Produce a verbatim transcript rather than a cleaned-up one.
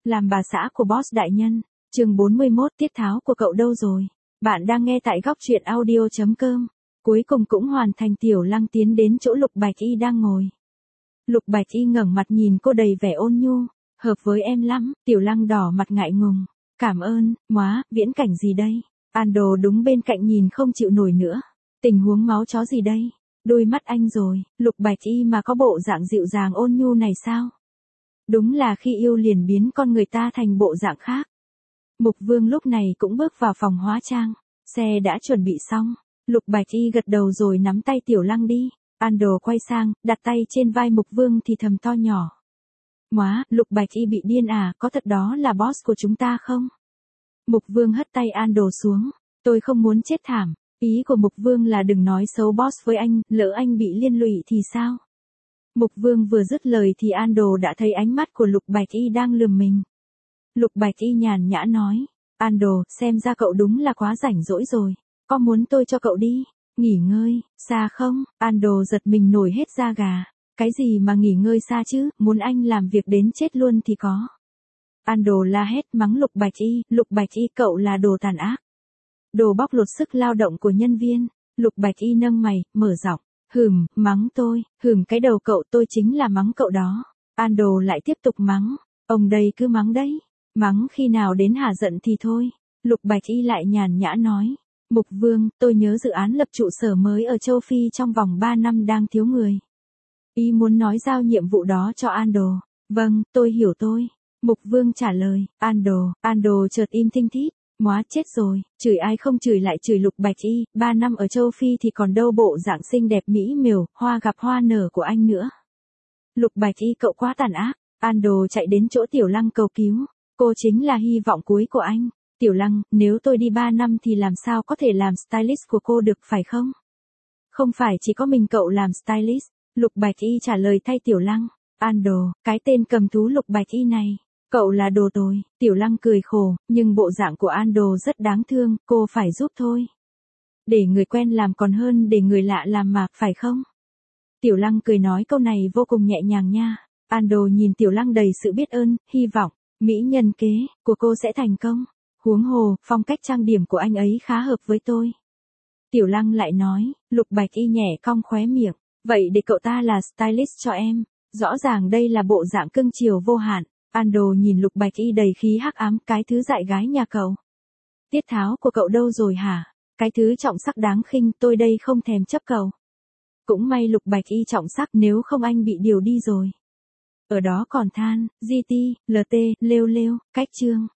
Làm bà xã của boss đại nhân. Chương bốn mươi mốt tiết tháo của cậu đâu rồi? Bạn đang nghe tại góc truyện audio chấm com. Cuối cùng cũng hoàn thành. Tiểu Lăng tiến đến chỗ Lục Bạch Y đang ngồi. Lục Bạch Y ngẩng mặt nhìn cô đầy vẻ ôn nhu. Hợp với em lắm. Tiểu Lăng đỏ mặt ngại ngùng. Cảm ơn, móa, viễn cảnh gì đây? An Đồ đúng bên cạnh nhìn không chịu nổi nữa. Tình huống máu chó gì đây? Đôi mắt anh rồi, Lục Bạch Y mà có bộ dạng dịu dàng ôn nhu này sao? Đúng là khi yêu liền biến con người ta thành bộ dạng khác. Mục Vương lúc này cũng bước vào phòng hóa trang. Xe đã chuẩn bị xong. Lục Bạch Y gật đầu rồi nắm tay Tiểu Lăng đi. An Đồ quay sang, đặt tay trên vai Mục Vương thì thầm to nhỏ. Móa, Lục Bạch Y bị điên à, có thật đó là boss của chúng ta không? Mục Vương hất tay An Đồ xuống. Tôi không muốn chết thảm. Ý của Mục Vương là đừng nói xấu boss với anh, lỡ anh bị liên lụy thì sao? Mục Vương vừa dứt lời thì An Đồ đã thấy ánh mắt của Lục Bạch Y đang lườm mình. Lục Bạch Y nhàn nhã nói, An Đồ, xem ra cậu đúng là quá rảnh rỗi rồi. Có muốn tôi cho cậu đi? Nghỉ ngơi, xa không? An Đồ giật mình nổi hết da gà. Cái gì mà nghỉ ngơi xa chứ, muốn anh làm việc đến chết luôn thì có. An Đồ la hét mắng Lục Bạch Y, Lục Bạch Y cậu là đồ tàn ác. Đồ bóc lột sức lao động của nhân viên. Lục Bạch Y nâng mày, mở giọng. Hừm, mắng tôi, hừm cái đầu cậu tôi chính là mắng cậu đó. An Đồ lại tiếp tục mắng. Ông đây cứ mắng đấy. Mắng khi nào đến hả giận thì thôi. Lục Bạch Y lại nhàn nhã nói. Mục Vương, tôi nhớ dự án lập trụ sở mới ở châu Phi trong vòng ba năm đang thiếu người. Y muốn nói giao nhiệm vụ đó cho An Đồ. Vâng, tôi hiểu tôi. Mục Vương trả lời. An Đồ, An Đồ chợt im thinh thít. Móa chết rồi, chửi ai không chửi lại chửi Lục Bạch Y, ba năm ở châu Phi thì còn đâu bộ dạng xinh đẹp mỹ miều, hoa gặp hoa nở của anh nữa. Lục Bạch Y cậu quá tàn ác. An Đồ chạy đến chỗ Tiểu Lăng cầu cứu. Cô chính là hy vọng cuối của anh. Tiểu Lăng, nếu tôi đi ba năm thì làm sao có thể làm stylist của cô được phải không? Không phải chỉ có mình cậu làm stylist. Lục Bạch Y trả lời thay Tiểu Lăng. An Đồ, cái tên cầm thú Lục Bạch Y này. Cậu là đồ tồi. Tiểu Lăng cười khổ, nhưng bộ dạng của An Đồ rất đáng thương, cô phải giúp thôi. Để người quen làm còn hơn để người lạ làm mà, phải không? Tiểu Lăng cười nói câu này vô cùng nhẹ nhàng nha. An Đồ nhìn Tiểu Lăng đầy sự biết ơn, hy vọng, mỹ nhân kế của cô sẽ thành công. Huống hồ, phong cách trang điểm của anh ấy khá hợp với tôi. Tiểu Lăng lại nói, Lục Bạch Y nhẹ cong khóe miệng, vậy để cậu ta là stylist cho em. Rõ ràng đây là bộ dạng cưng chiều vô hạn. An Đồ nhìn Lục Bạch Y đầy khí hắc ám, cái thứ dại gái nhà cậu. Tiết tháo của cậu đâu rồi hả? Cái thứ trọng sắc đáng khinh, tôi đây không thèm chấp cậu. Cũng may Lục Bạch Y trọng sắc, nếu không anh bị điều đi rồi. Ở đó còn than, giê tê, lờ tê, lêu lêu, cách chương.